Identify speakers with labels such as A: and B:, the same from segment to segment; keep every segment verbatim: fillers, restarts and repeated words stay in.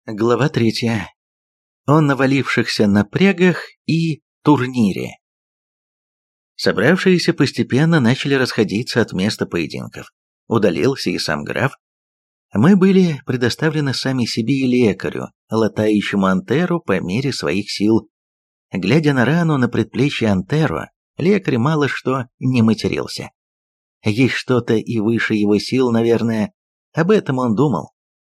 A: Глава третья. О навалившихся напрягах и турнире. Собравшиеся постепенно начали расходиться от места поединков. Удалился и сам граф. Мы были предоставлены сами себе и лекарю, латающему Антеру по мере своих сил. Глядя на рану на предплечье Антеру, лекарь мало что не матерился. Есть что-то и выше его сил, наверное, об этом он думал.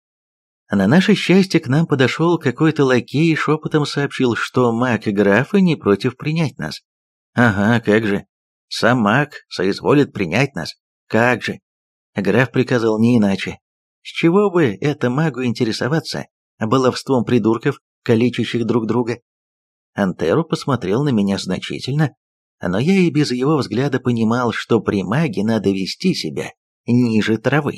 A: На наше счастье к нам подошел какой-то лакей и шепотом сообщил, что маг и графа не против принять нас. Ага, как же. Сам маг соизволит принять нас. Как же. Граф приказал не иначе. С чего бы это магу интересоваться баловством придурков, калечащих друг друга? Антеру посмотрел на меня значительно, но я и без его взгляда понимал, что при маге надо вести себя ниже травы.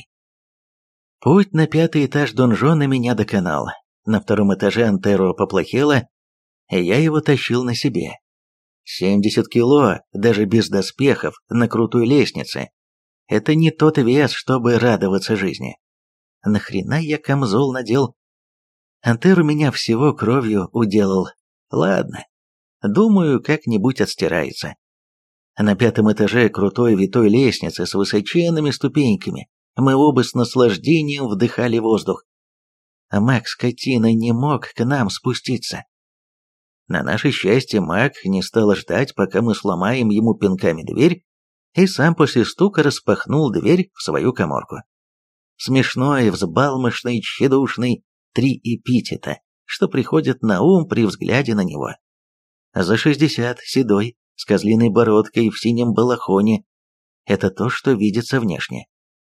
A: Путь на пятый этаж донжона меня доконал. На втором этаже Антеро поплохело, и я его тащил на себе. семьдесят кило, даже без доспехов, на крутой лестнице. Это не тот вес, чтобы радоваться жизни. Нахрена я камзол надел? Антеро меня всего кровью уделал. Ладно, думаю, как-нибудь отстирается. На пятом этаже крутой витой лестницы с высоченными ступеньками. Мы оба с наслаждением вдыхали воздух. А маг скотина не мог к нам спуститься. На наше счастье маг не стал ждать, пока мы сломаем ему пинками дверь, и сам после стука распахнул дверь в свою каморку. Смешной, взбалмошный, тщедушный, три эпитета, что приходит на ум при взгляде на него. За шестьдесят, седой, с козлиной бородкой в синем балахоне. Это то, что видится внешне.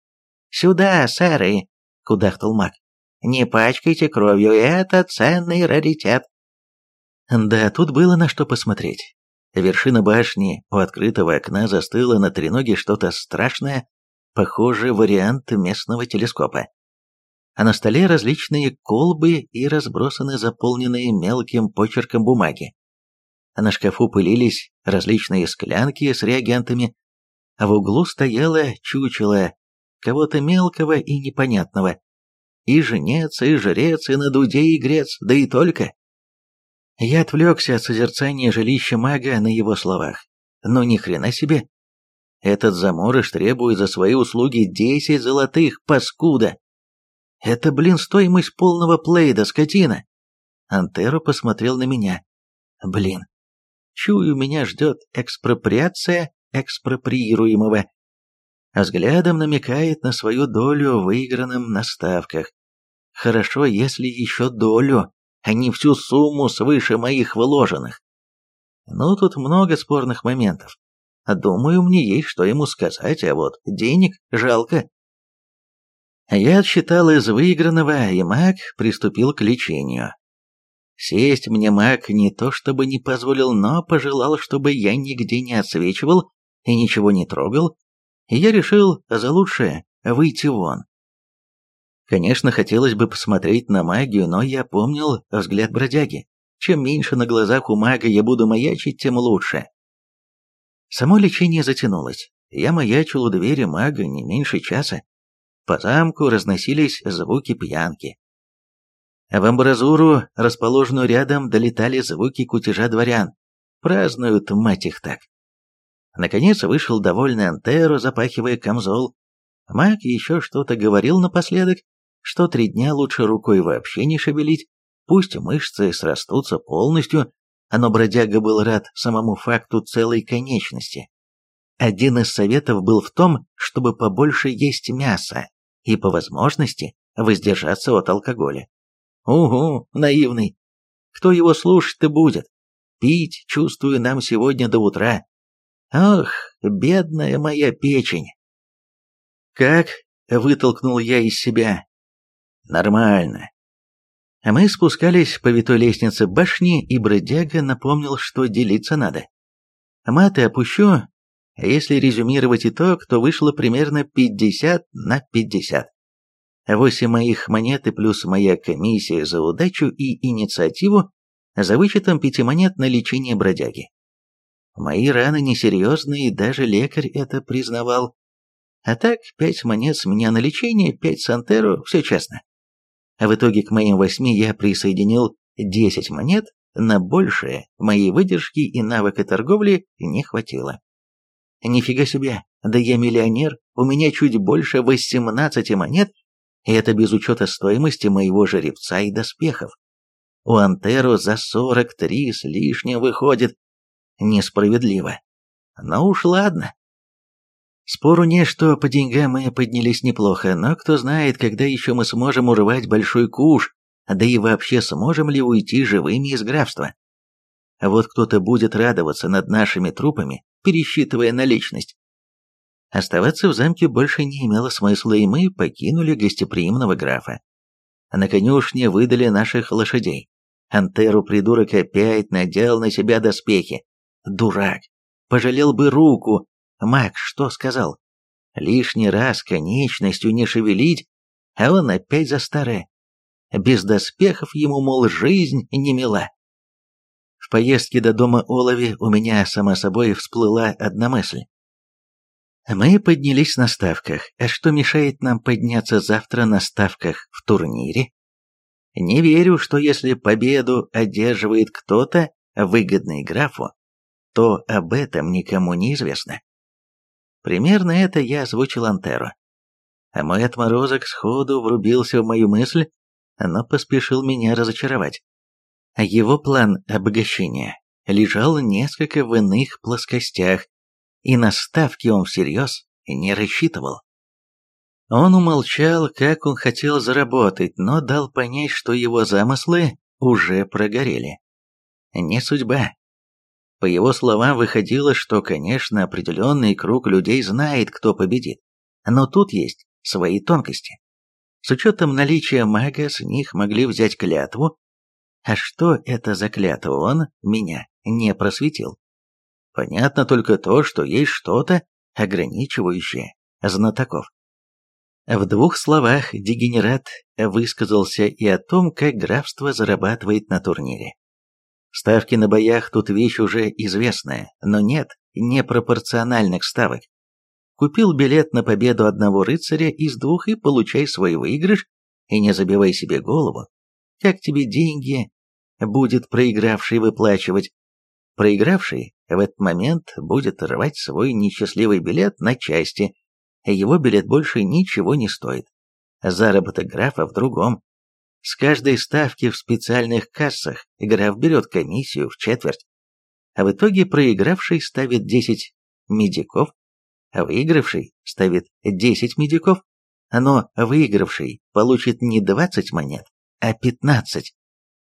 A: «Сюда, сэры!» — кудахтал маг. «Не пачкайте кровью, это ценный раритет!» Да, тут было на что посмотреть. Вершина башни у открытого окна застыла на треноге что-то страшное, похожий вариант местного телескопа. А на столе различные колбы и разбросаны заполненные мелким почерком бумаги. А на шкафу пылились различные склянки с реагентами, а в углу стояло чучело кого-то мелкого и непонятного. И жнец, и жрец, и на дуде игрец, да и только. Я отвлекся от созерцания жилища мага на его словах. Ну ни хрена себе. Этот заморыш требует за свои услуги десять золотых, паскуда. Это, блин, стоимость полного плейда, скотина. Антеро посмотрел на меня. Блин, чую, меня ждет экспроприация экспроприируемого. Взглядом намекает на свою долю в выигранном на ставках. Хорошо, если еще долю, а не всю сумму свыше моих вложенных. Ну, тут много спорных моментов. Думаю, мне есть что ему сказать, а вот денег жалко. Я отсчитал из выигранного, и маг приступил к лечению. Сесть мне маг не то чтобы не позволил, но пожелал, чтобы я нигде не отсвечивал и ничего не трогал, и я решил за лучшее выйти вон. Конечно, хотелось бы посмотреть на магию, но я помнил взгляд бродяги. Чем меньше на глазах у мага я буду маячить, тем лучше. Само лечение затянулось. Я маячил у двери мага не меньше часа. По замку разносились звуки пьянки. В амбразуру, расположенную рядом, долетали звуки кутежа дворян. Празднуют, мать их так. Наконец вышел довольный Антеро, запахивая камзол. Маг еще что-то говорил напоследок, что три дня лучше рукой вообще не шевелить, пусть мышцы срастутся полностью, но бродяга был рад самому факту целой конечности. Один из советов был в том, чтобы побольше есть мяса и, по возможности, воздержаться от алкоголя. Угу, наивный. Кто его слушать-то будет? Пить, чувствую, нам сегодня до утра. Ох, бедная моя печень. Как? Вытолкнул я из себя. Нормально. Мы спускались по витой лестнице башни, и бродяга напомнил, что делиться надо. Маты опущу, а если резюмировать итог, то вышло примерно пятьдесят на пятьдесят. Восемь моих монет и плюс моя комиссия за удачу и инициативу за вычетом пяти монет на лечение бродяги. Мои раны несерьезные, даже лекарь это признавал. А так, пять монет с меня на лечение, пять с Антеро, все честно. А в итоге к моим восьми я присоединил десять монет, на большее моей выдержки и навыка торговли не хватило. Нифига себе, да я миллионер, у меня чуть больше восемнадцати монет, и это без учета стоимости моего жеребца и доспехов. У Антеро за сорок три с лишним выходит. Несправедливо. Но уж ладно. Спору не, что по деньгам мы поднялись неплохо, но кто знает, когда еще мы сможем урвать большой куш, да и вообще сможем ли уйти живыми из графства. Вот кто-то будет радоваться над нашими трупами, пересчитывая наличность. Оставаться в замке больше не имело смысла, и мы покинули гостеприимного графа. На конюшне выдали наших лошадей. Антеру, придурок, опять надел на себя доспехи. Дурак. Пожалел бы руку. Макс что сказал? Лишний раз конечностью не шевелить, а он опять за старое. Без доспехов ему, мол, жизнь не мила. В поездке до дома Олови у меня, само собой, всплыла одна мысль. Мы поднялись на ставках, а что мешает нам подняться завтра на ставках в турнире? Не верю, что если победу одерживает кто-то, выгодный графу, то об этом никому не известно. Примерно это я озвучил Антеру. А мой отморозок сходу врубился в мою мысль, но поспешил меня разочаровать. Его план обогащения лежал несколько в иных плоскостях, и на ставки он всерьез не рассчитывал. Он умолчал, как он хотел заработать, но дал понять, что его замыслы уже прогорели. Не судьба. По его словам, выходило, что, конечно, определенный круг людей знает, кто победит, но тут есть свои тонкости. С учетом наличия мага с них могли взять клятву, а что это за клятва, он меня не просветил. Понятно только то, что есть что-то, ограничивающее знатоков. В двух словах дегенерат высказался и о том, как графство зарабатывает на турнире. Ставки на боях тут вещь уже известная, но нет непропорциональных ставок. Купил билет на победу одного рыцаря из двух и получай свой выигрыш, и не забивай себе голову, как тебе деньги будет проигравший выплачивать. Проигравший в этот момент будет рвать свой несчастливый билет на части, его билет больше ничего не стоит. Заработок графа в другом. С каждой ставки в специальных кассах граф берет комиссию в четверть, а в итоге проигравший ставит десять медиков, а выигравший ставит десять медиков, но выигравший получит не двадцать монет, а пятнадцать.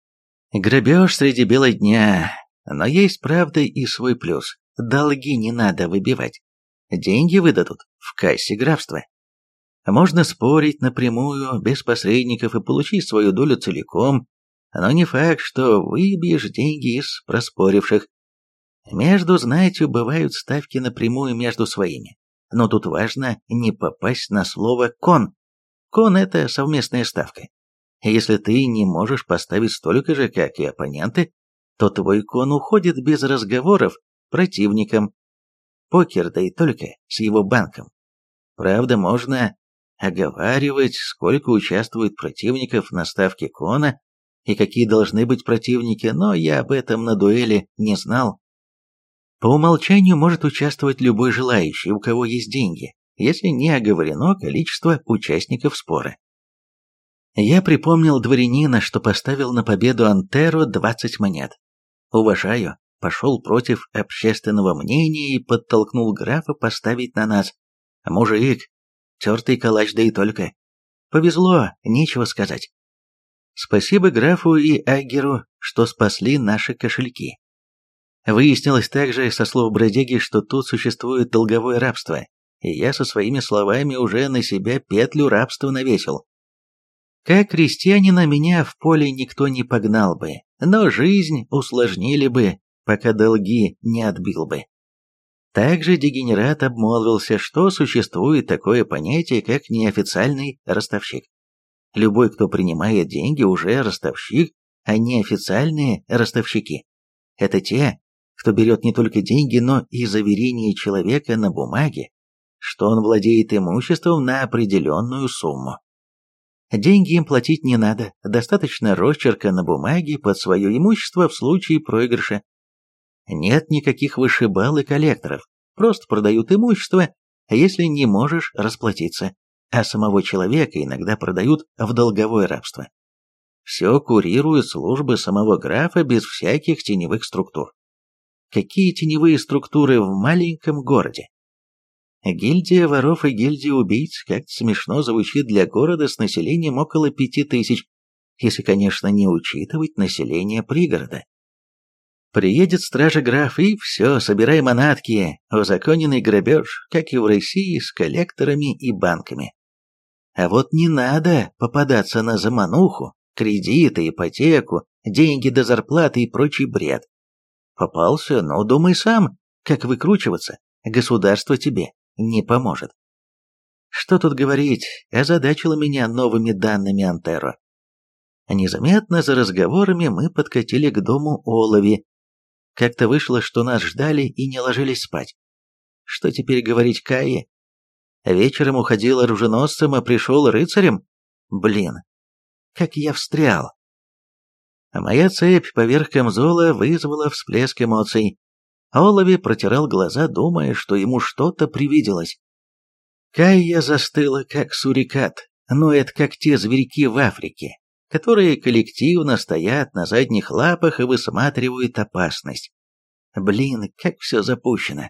A: Грабеж среди бела дня, но есть, правда, и свой плюс. Долги не надо выбивать. Деньги выдадут в кассе графства. Можно спорить напрямую, без посредников, и получить свою долю целиком, но не факт, что выбьешь деньги из проспоривших. Между знатью бывают ставки напрямую между своими, но тут важно не попасть на слово «кон». Кон – это совместная ставка. Если ты не можешь поставить столько же, как и оппоненты, то твой кон уходит без разговоров противникам. Покер, да и только с его банком. Правда, можно оговаривать, сколько участвует противников на ставке кона и какие должны быть противники, но я об этом на дуэли не знал. По умолчанию может участвовать любой желающий, у кого есть деньги, если не оговорено количество участников спора. Я припомнил дворянина, что поставил на победу Антеро двадцать монет. Уважаю, пошел против общественного мнения и подтолкнул графа поставить на нас. Мужик, тертый калач, да и только. Повезло, нечего сказать. Спасибо графу и Агеру, что спасли наши кошельки. Выяснилось также, со слов бродяги, что тут существует долговое рабство, и я со своими словами уже на себя петлю рабства навесил. Как крестьянина меня в поле никто не погнал бы, но жизнь усложнили бы, пока долги не отбил бы. Также дегенерат обмолвился, что существует такое понятие, как неофициальный ростовщик. Любой, кто принимает деньги, уже ростовщик, а неофициальные ростовщики – это те, кто берет не только деньги, но и заверение человека на бумаге, что он владеет имуществом на определенную сумму. Деньги им платить не надо, достаточно росчерка на бумаге под свое имущество в случае проигрыша. Нет никаких вышибал и коллекторов, просто продают имущество, если не можешь расплатиться, а самого человека иногда продают в долговое рабство. Все курируют службы самого графа без всяких теневых структур. Какие теневые структуры в маленьком городе? Гильдия воров и гильдия убийц как-то смешно звучит для города с населением около пяти тысяч, если, конечно, не учитывать население пригорода. Приедет стража-граф и все, собирай манатки, узаконенный грабеж, как и в России, с коллекторами и банками. А вот не надо попадаться на замануху, кредиты, ипотеку, деньги до зарплаты и прочий бред. Попался, но думай сам, как выкручиваться, государство тебе не поможет. Что тут говорить, озадачило меня новыми данными Антеро. Незаметно за разговорами мы подкатили к дому Олови. Как-то вышло, что нас ждали и не ложились спать. Что теперь говорить Кае? Вечером уходил оруженосцем, а пришел рыцарем? Блин, как я встрял. Моя цепь поверх камзола вызвала всплеск эмоций. Олови протирал глаза, думая, что ему что-то привиделось. Кайя застыла, как сурикат, но это как те зверьки в Африке, которые коллективно стоят на задних лапах и высматривают опасность. Блин, как все запущено.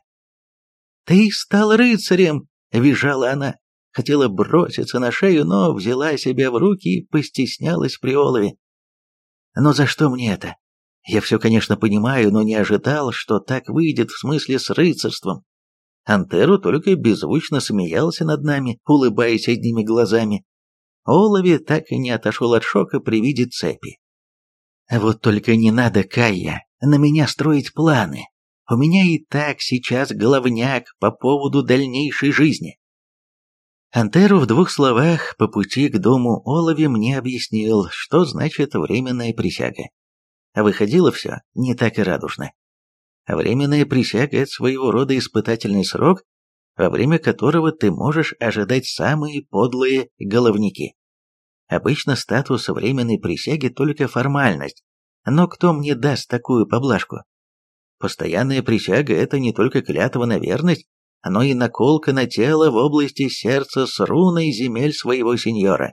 A: «Ты стал рыцарем!» — визжала она. Хотела броситься на шею, но взяла себя в руки и постеснялась при Олове. «Но за что мне это? Я все, конечно, понимаю, но не ожидал, что так выйдет в смысле с рыцарством». Антеру только беззвучно смеялся над нами, улыбаясь одними глазами. Олови так и не отошел от шока при виде цепи. «Вот только не надо, Кайя, на меня строить планы. У меня и так сейчас головняк по поводу дальнейшей жизни». Антеру в двух словах по пути к дому Олови мне объяснил, что значит временная присяга. Выходило все не так и радужно. Временная присяга – это своего рода испытательный срок, во время которого ты можешь ожидать самые подлые головники. Обычно статус временной присяги только формальность, но кто мне даст такую поблажку? Постоянная присяга – это не только клятва на верность, но и наколка на тело в области сердца с руной земель своего сеньора.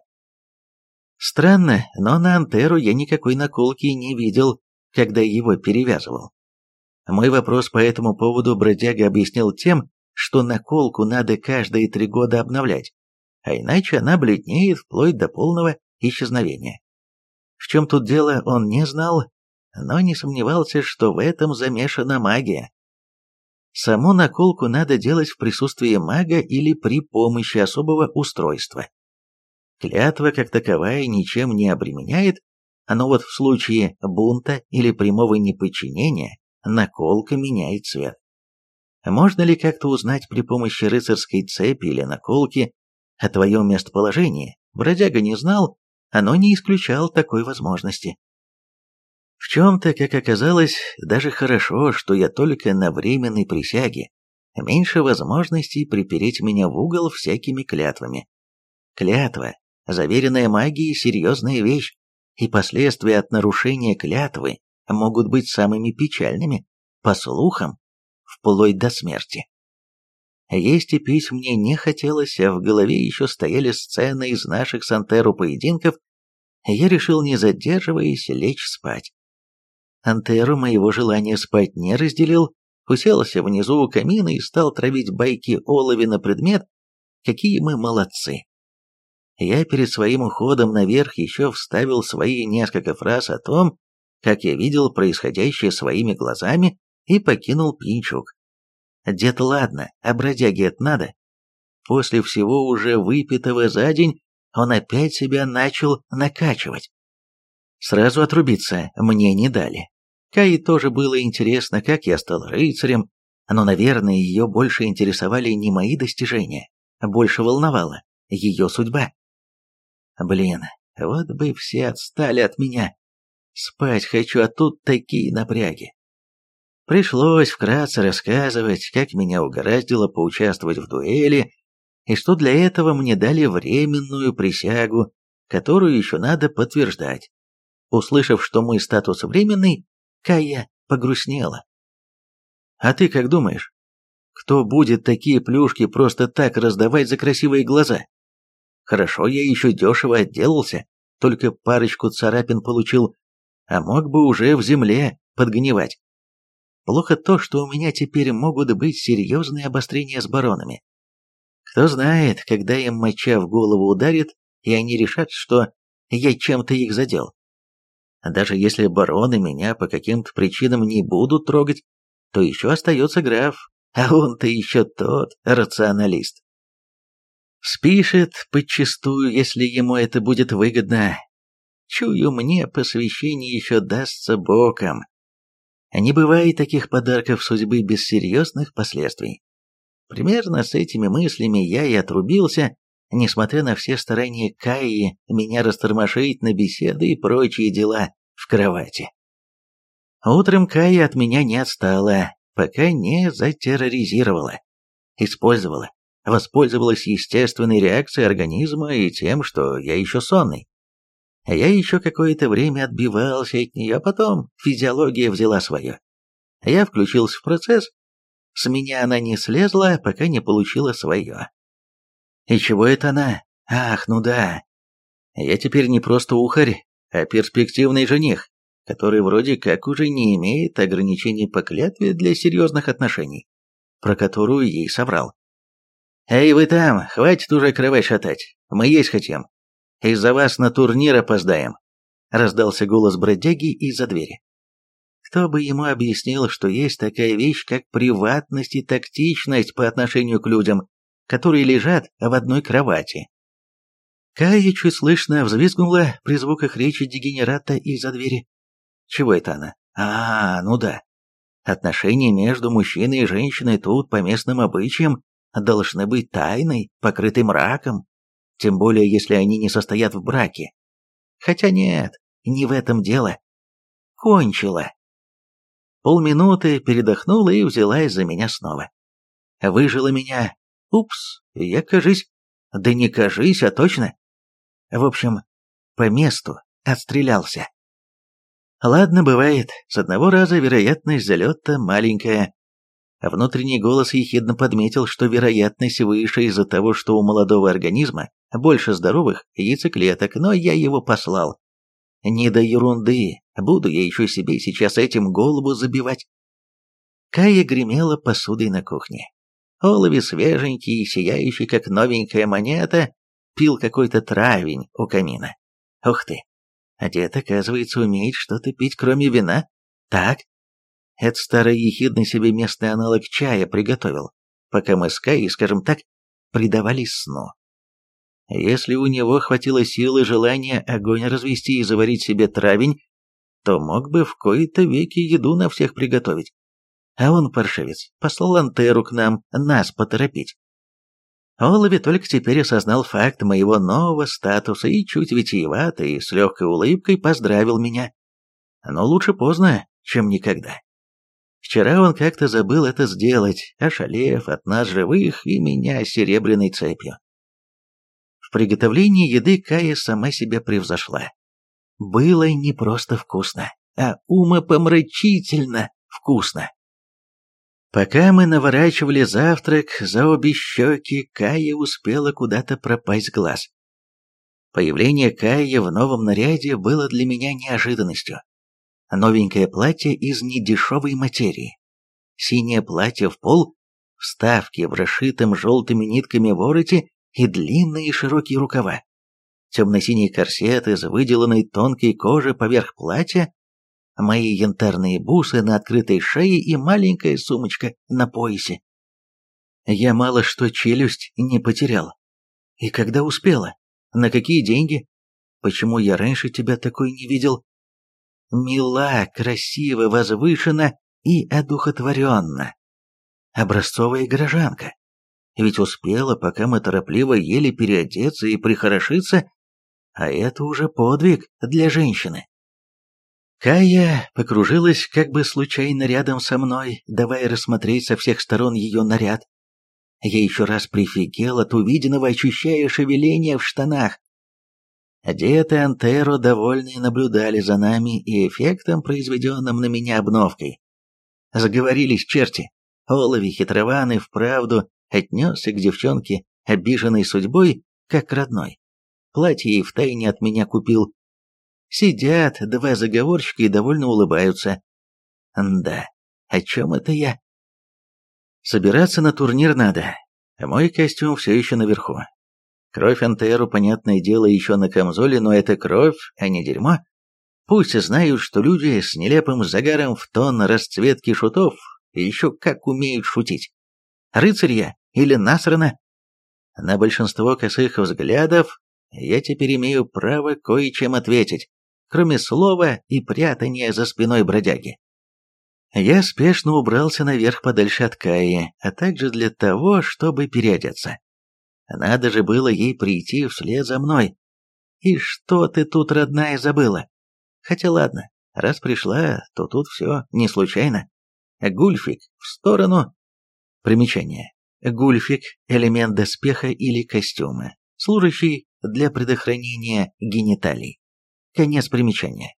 A: Странно, но на Антеру я никакой наколки не видел, когда его перевязывал. Мой вопрос по этому поводу бродяга объяснил тем, что наколку надо каждые три года обновлять, а иначе она бледнеет вплоть до полного исчезновения. В чем тут дело, он не знал, но не сомневался, что в этом замешана магия. Саму наколку надо делать в присутствии мага или при помощи особого устройства. Клятва как таковая ничем не обременяет, но вот в случае бунта или прямого неподчинения наколка меняет цвет. Можно ли как-то узнать при помощи рыцарской цепи или наколки о твоем местоположении? Бродяга не знал, но не исключал такой возможности. В чем-то, как оказалось, даже хорошо, что я только на временной присяге. Меньше возможностей припереть меня в угол всякими клятвами. Клятва, заверенная магией, серьезная вещь, и последствия от нарушения клятвы могут быть самыми печальными, по слухам, вплоть до смерти. Есть и пить мне не хотелось, а в голове еще стояли сцены из наших с Антеру поединков, я решил, не задерживаясь, лечь спать. Антеру моего желания спать не разделил, уселся внизу у камина и стал травить байки Олови на предмет, какие мы молодцы. Я перед своим уходом наверх еще вставил свои несколько фраз о том, как я видел происходящее своими глазами, и покинул пьянчук. Дед, ладно, а бродяге это надо? После всего уже выпитого за день он опять себя начал накачивать. Сразу отрубиться мне не дали. Кае тоже было интересно, как я стал рыцарем, но, наверное, ее больше интересовали не мои достижения, больше волновала ее судьба. Блин, вот бы все отстали от меня. Спать хочу, а тут такие напряги. Пришлось вкратце рассказывать, как меня угораздило поучаствовать в дуэли, и что для этого мне дали временную присягу, которую еще надо подтверждать. Услышав, что мой статус временный, Кая погрустнела. «А ты как думаешь, кто будет такие плюшки просто так раздавать за красивые глаза? Хорошо, я еще дешево отделался, только парочку царапин получил, а мог бы уже в земле подгнивать. Плохо то, что у меня теперь могут быть серьезные обострения с баронами. Кто знает, когда им моча в голову ударит, и они решат, что я чем-то их задел. Даже если бароны меня по каким-то причинам не будут трогать, то еще остается граф, а он-то еще тот рационалист. Спишет подчистую, если ему это будет выгодно. Чую, мне посвящение еще дастся боком. Не бывает таких подарков судьбы без серьезных последствий. Примерно с этими мыслями я и отрубился, несмотря на все старания Каи меня растормошить на беседы и прочие дела в кровати. Утром Кая от меня не отстала, пока не затерроризировала. Использовала, воспользовалась естественной реакцией организма и тем, что я еще сонный. Я еще какое-то время отбивался от нее, а потом физиология взяла свое. Я включился в процесс, с меня она не слезла, пока не получила свое. И чего это она? Ах, ну да. Я теперь не просто ухарь, а перспективный жених, который вроде как уже не имеет ограничений по клятве для серьезных отношений, про которую ей соврал. «Эй, вы там, хватит уже кровать шатать, мы есть хотим. Из-за вас на турнир опоздаем», — раздался голос бродяги из-за двери. Кто бы ему объяснил, что есть такая вещь, как приватность и тактичность по отношению к людям, которые лежат в одной кровати. Кая чуть слышно взвизгнула при звуках речи дегенерата из-за двери. Чего это она? А, ну да. Отношения между мужчиной и женщиной тут, по местным обычаям, должны быть тайной, покрытой мраком, тем более если они не состоят в браке. Хотя нет, не в этом дело. Кончила. Полминуты передохнула и взялась за меня снова. Выжила меня. Упс, я, кажись... Да не кажись, а точно. В общем, по месту отстрелялся. Ладно, бывает, с одного раза вероятность залета маленькая. Внутренний голос ехидно подметил, что вероятность выше из-за того, что у молодого организма больше здоровых яйцеклеток, но я его послал. Не до ерунды, буду я еще себе сейчас этим голову забивать. Кая гремела посудой на кухне. Олови свеженький и сияющий, как новенькая монета, пил какой-то травень у камина. Ух ты, а дед, оказывается, умеет что-то пить, кроме вина? Так? Это старый ехидный себе местный аналог чая приготовил, пока мы с Каей, скажем так, предавались сну. Если у него хватило сил и желания огонь развести и заварить себе травень, то мог бы в кои-то веки еду на всех приготовить. А он, паршивец, послал Антеру к нам, нас поторопить. Олови только теперь осознал факт моего нового статуса и чуть витиевато и с легкой улыбкой поздравил меня. Но лучше поздно, чем никогда. Вчера он как-то забыл это сделать, ошалев от нас живых и меня серебряной цепью. В приготовлении еды Кая сама себя превзошла. Было не просто вкусно, а умопомрачительно вкусно. Пока мы наворачивали завтрак, за обе щеки Кая успела куда-то пропасть глаз. Появление Каи в новом наряде было для меня неожиданностью. Новенькое платье из недешевой материи. Синее платье в пол, вставки в расшитом желтыми нитками вороте и длинные широкие рукава. Темно-синий корсет из выделанной тонкой кожи поверх платья, мои янтарные бусы на открытой шее и маленькая сумочка на поясе. Я мало что челюсть не потерял. И когда успела? На какие деньги? Почему я раньше тебя такой не видел? Мила, красиво, возвышенно и одухотворенно. Образцовая горожанка. Ведь успела, пока мы торопливо ели, переодеться и прихорошиться, а это уже подвиг для женщины. Кая покружилась как бы случайно рядом со мной, давая рассмотреть со всех сторон ее наряд. Я еще раз прифигел от увиденного, ощущая шевеление в штанах. Дед и Антеро, довольные, наблюдали за нами и эффектом, произведенным на меня обновкой. Заговорились черти. Олови хитрован и вправду отнесся к девчонке, обиженной судьбой, как к родной. Платье ей втайне от меня купил. Сидят два заговорщика и довольно улыбаются. Да, о чем это я? Собираться на турнир надо. Мой костюм все еще наверху. Кровь Антеру, понятное дело, еще на камзоле, но это кровь, а не дерьмо. Пусть знают, что люди с нелепым загаром в тон расцветки шутов еще как умеют шутить. Рыцарь я или насрано? На большинство косых взглядов я теперь имею право кое-чем ответить, кроме слова и прятания за спиной бродяги. Я спешно убрался наверх подальше от Каи, а также для того, чтобы переодеться. Надо же было ей прийти вслед за мной. И что ты тут, родная, забыла? Хотя ладно, раз пришла, то тут все не случайно. Гульфик в сторону. Примечание. Гульфик – элемент доспеха или костюма, служащий для предохранения гениталий. Конец примечания.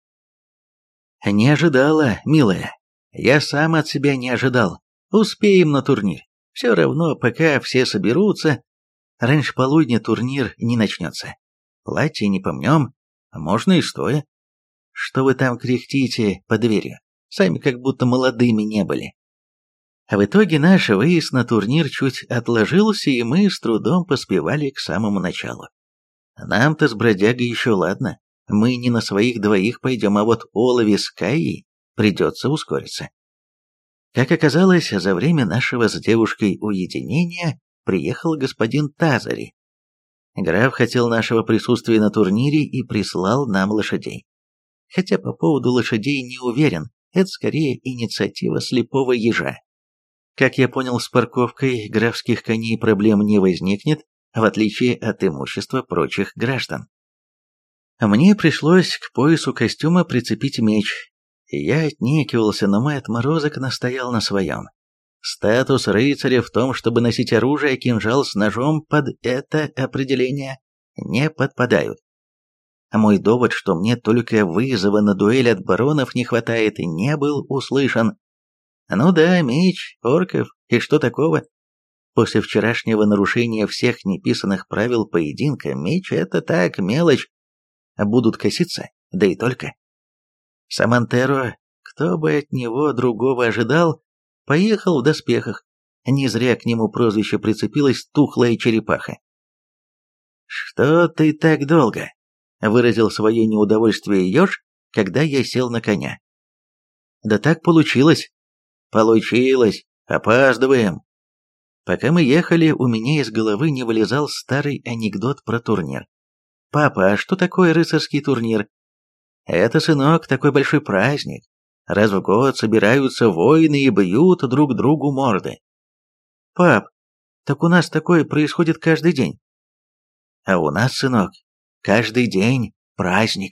A: Не ожидала, милая. Я сам от себя не ожидал. Успеем на турнир. Все равно, пока все соберутся, раньше полудня турнир не начнется. Платье не помнем, можно и стоя. Что вы там кряхтите под дверью? Сами как будто молодыми не были. А в итоге наш выезд на турнир чуть отложился, и мы с трудом поспевали к самому началу. Нам-то с бродягой еще ладно. Мы не на своих двоих пойдем, а вот Олови с Каей придется ускориться. Как оказалось, за время нашего с девушкой уединения приехал господин Тазари. Граф хотел нашего присутствия на турнире и прислал нам лошадей. Хотя по поводу лошадей не уверен, это скорее инициатива слепого ежа. Как я понял, с парковкой графских коней проблем не возникнет, в отличие от имущества прочих граждан. Мне пришлось к поясу костюма прицепить меч. Я отнекивался, но мой отморозок настоял на своем. Статус рыцаря в том, чтобы носить оружие, а кинжал с ножом под это определение не подпадают. А мой довод, что мне только вызова на дуэль от баронов не хватает, не был услышан. Ну да, меч, орков, и что такого? После вчерашнего нарушения всех неписанных правил поединка, меч — это так, мелочь. Будут коситься, да и только. Самантеро, кто бы от него другого ожидал, поехал в доспехах. Не зря к нему прозвище прицепилось «тухлая черепаха». «Что ты так долго?» — выразил свое неудовольствие еж, когда я сел на коня. «Да так получилось». «Получилось. Опаздываем». Пока мы ехали, у меня из головы не вылезал старый анекдот про турнир. «Папа, а что такое рыцарский турнир?» «Это, сынок, такой большой праздник. Раз в год собираются воины и бьют друг другу морды». «Пап, так у нас такое происходит каждый день». «А у нас, сынок, каждый день праздник».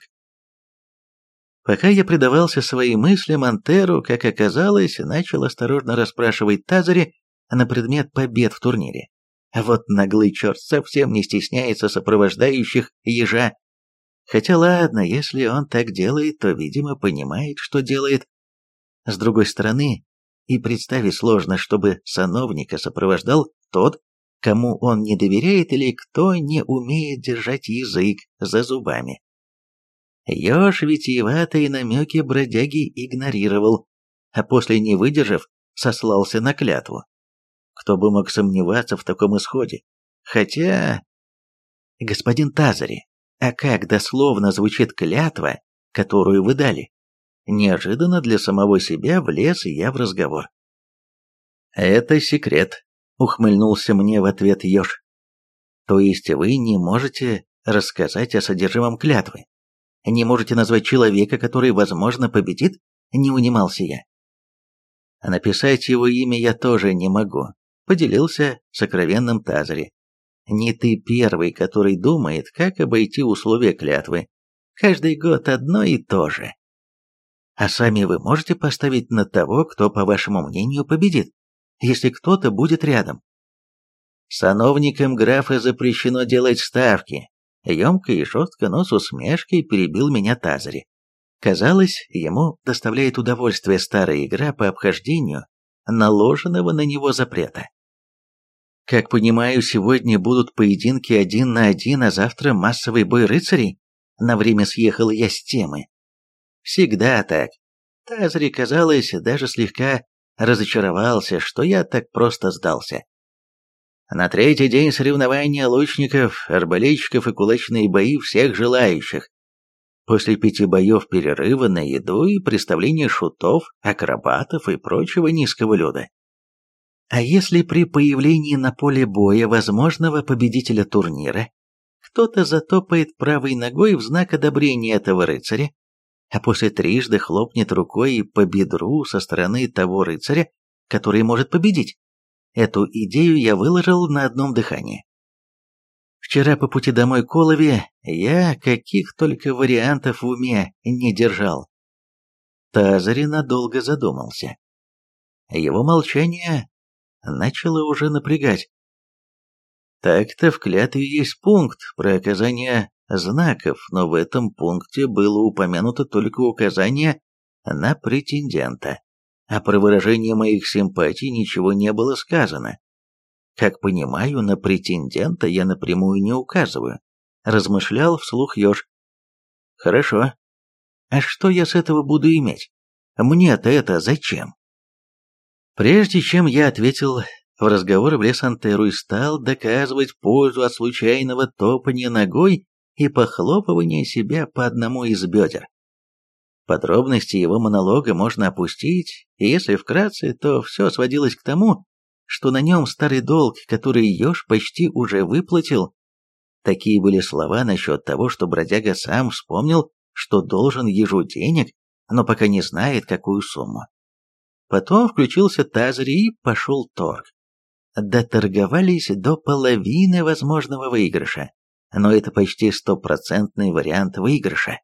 A: Пока я предавался своим мыслям, Антеру, как оказалось, начал осторожно расспрашивать Тазари на предмет побед в турнире. А вот наглый черт совсем не стесняется сопровождающих ежа. Хотя ладно, если он так делает, то, видимо, понимает, что делает. С другой стороны, и представить сложно, чтобы сановника сопровождал тот, кому он не доверяет или кто не умеет держать язык за зубами. Еж витиеватые намеки бродяги игнорировал, а после, не выдержав, сослался на клятву. Кто бы мог сомневаться в таком исходе? Хотя... Господин Тазари, а как дословно звучит клятва, которую вы дали? Неожиданно для самого себя влез я в разговор. «Это секрет», — ухмыльнулся мне в ответ еж. «То есть вы не можете рассказать о содержимом клятвы? Не можете назвать человека, который, возможно, победит?» — не унимался я. «Написать его имя я тоже не могу», — поделился сокровенным Тазари. «Не ты первый, который думает, как обойти условия клятвы. Каждый год одно и то же. А сами вы можете поставить на того, кто, по вашему мнению, победит, если кто-то будет рядом?» «Сановникам графа запрещено делать ставки. Емко и жестко, но с усмешкой перебил меня Тазари. Казалось, ему доставляет удовольствие старая игра по обхождению наложенного на него запрета. Как понимаю, сегодня будут поединки один на один, а завтра массовый бой рыцарей? На время съехал я с темы. Всегда так. Тазари, казалось, даже слегка разочаровался, что я так просто сдался. На третий день соревнования лучников, арбалетчиков и кулачные бои всех желающих. После пяти боев перерыва на еду и представления шутов, акробатов и прочего низкого люда. А если при появлении на поле боя возможного победителя турнира кто-то затопает правой ногой в знак одобрения этого рыцаря, а после трижды хлопнет рукой по бедру со стороны того рыцаря, который может победить? Эту идею я выложил на одном дыхании. Вчера по пути домой к Колове я каких только вариантов в уме не держал. Тазари надолго задумался. Его молчание начало уже напрягать. Так-то в клятве есть пункт про оказание знаков, но в этом пункте было упомянуто только указание на претендента, а про выражение моих симпатий ничего не было сказано. Как понимаю, на претендента я напрямую не указываю, размышлял вслух еж. Хорошо. А что я с этого буду иметь? Мне-то это зачем? Прежде чем я ответил, в разговор влез Антеру и стал доказывать пользу от случайного топания ногой и похлопывания себя по одному из бедер. Подробности его монолога можно опустить, и если вкратце, то все сводилось к тому, что на нем старый долг, который еж почти уже выплатил. Такие были слова насчет того, что бродяга сам вспомнил, что должен ежу денег, но пока не знает, какую сумму. Потом включился Тазари и пошел торг. Доторговались до половины возможного выигрыша, но это почти стопроцентный вариант выигрыша.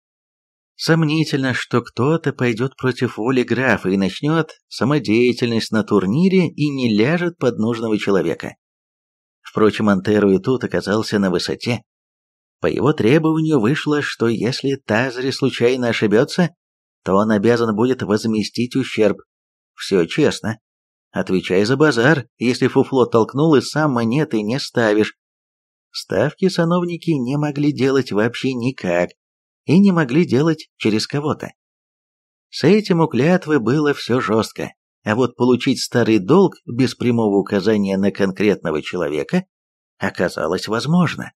A: Сомнительно, что кто-то пойдет против воли графа и начнет самодеятельность на турнире и не ляжет под нужного человека. Впрочем, Антеру и тут оказался на высоте. По его требованию вышло, что если Тазари случайно ошибется, то он обязан будет возместить ущерб. Все честно. Отвечай за базар, если фуфло толкнул и сам монеты не ставишь. Ставки сановники не могли делать вообще никак, и не могли делать через кого-то. С этим у клятвы было все жестко, а вот получить старый долг без прямого указания на конкретного человека оказалось возможно.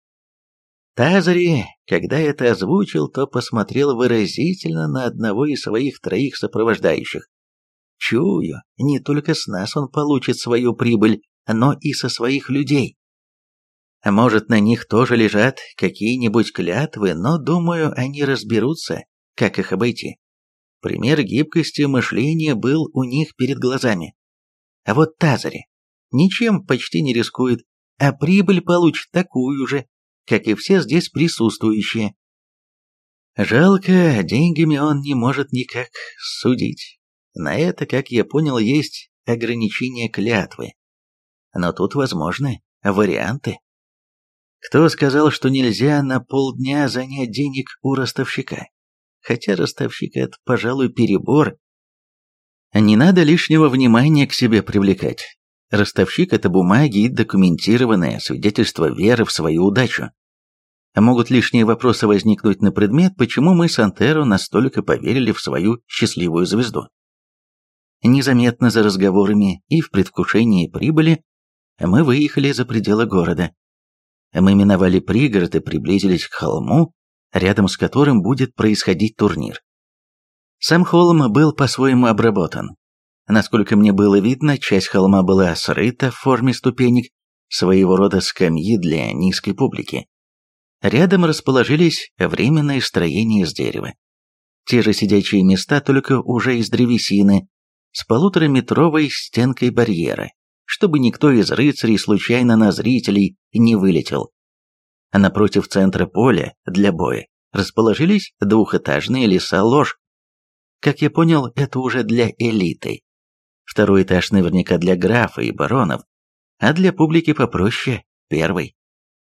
A: Тазари, когда это озвучил, то посмотрел выразительно на одного из своих троих сопровождающих. Чую, не только с нас он получит свою прибыль, но и со своих людей. А может, на них тоже лежат какие-нибудь клятвы, но, думаю, они разберутся, как их обойти. Пример гибкости мышления был у них перед глазами. А вот Тазари ничем почти не рискует, а прибыль получит такую же, как и все здесь присутствующие. Жалко, деньгами он не может никак судить. На это, как я понял, есть ограничения клятвы. Но тут возможны варианты. Кто сказал, что нельзя на полдня занять денег у ростовщика? Хотя ростовщик — это, пожалуй, перебор. Не надо лишнего внимания к себе привлекать. Ростовщик — это бумаги и документированное свидетельство веры в свою удачу. Могут лишние вопросы возникнуть на предмет, почему мы с Антеро настолько поверили в свою счастливую звезду. Незаметно за разговорами и в предвкушении прибыли мы выехали за пределы города. Мы миновали пригород и приблизились к холму, рядом с которым будет происходить турнир. Сам холм был по-своему обработан. Насколько мне было видно, часть холма была срыта в форме ступенек, своего рода скамьи для низкой публики. Рядом расположились временные строения из дерева. Те же сидячие места, только уже из древесины, с полутораметровой стенкой барьера, чтобы никто из рыцарей случайно на зрителей не вылетел. А напротив центра поля для боя расположились двухэтажные леса-ложь. Как я понял, это уже для элиты. Второй этаж наверняка для графа и баронов, а для публики попроще – первый.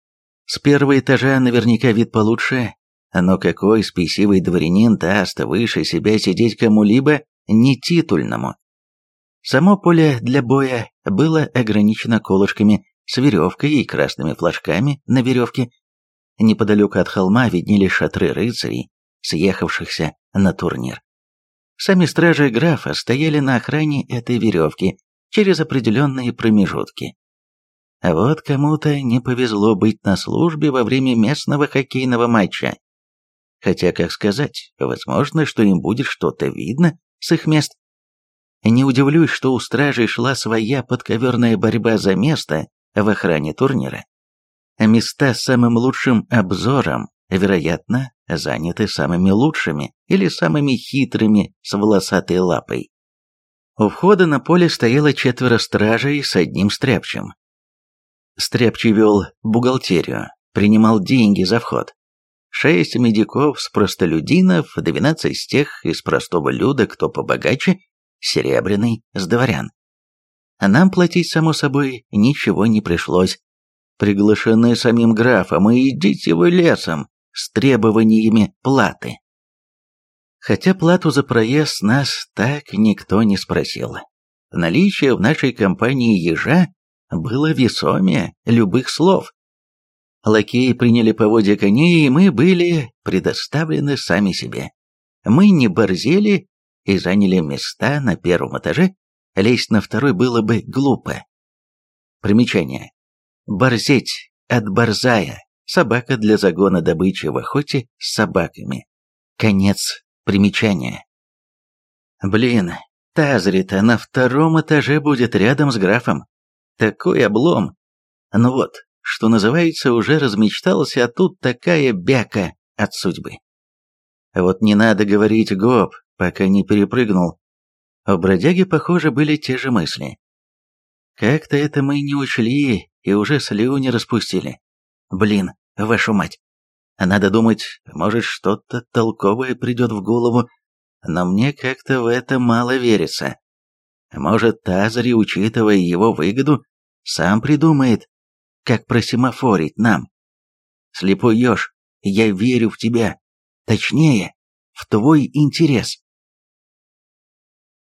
A: С первого этажа наверняка вид получше, но какой спесивый дворянин даст выше себя сидеть кому-либо нетитульному? Само поле для боя было ограничено колышками с веревкой и красными флажками на веревке. Неподалеку от холма виднелись шатры рыцарей, съехавшихся на турнир. Сами стражи графа стояли на охране этой веревки через определенные промежутки. А вот кому-то не повезло быть на службе во время местного хоккейного матча. Хотя, как сказать, возможно, что им будет что-то видно с их мест. Не удивлюсь, что у стражей шла своя подковерная борьба за место в охране турнира. Места с самым лучшим обзором, вероятно, заняты самыми лучшими или самыми хитрыми с волосатой лапой. У входа на поле стояло четверо стражей с одним стряпчим. Стряпчий вел бухгалтерию, принимал деньги за вход. Шесть медиков с простолюдинов, двенадцать из тех из простого люда, кто побогаче, серебряный с дворян. А нам платить, само собой, ничего не пришлось. Приглашены самим графом, и идите вы лесом с требованиями платы. Хотя плату за проезд нас так никто не спросил. Наличие в нашей компании ежа было весомее любых слов. Лакеи приняли поводья коней, и мы были предоставлены сами себе. Мы не борзели и заняли места на первом этаже, лезть на второй было бы глупо. Примечание. Борзеть от борзая, собака для загона добычи в охоте с собаками. Конец примечания. Блин, Тазри-то на втором этаже будет рядом с графом. Такой облом. Ну вот, что называется, уже размечтался, а тут такая бяка от судьбы. Вот не надо говорить гоп, пока не перепрыгнул. У бродяги, похоже, были те же мысли. Как-то это мы не учли и уже слюни распустили. Блин, вашу мать. Надо думать, может, что-то толковое придет в голову, но мне как-то в это мало верится. Может, Тазари, учитывая его выгоду, сам придумает, как просемафорить нам. Слепой еж, я верю в тебя. Точнее, в твой интерес.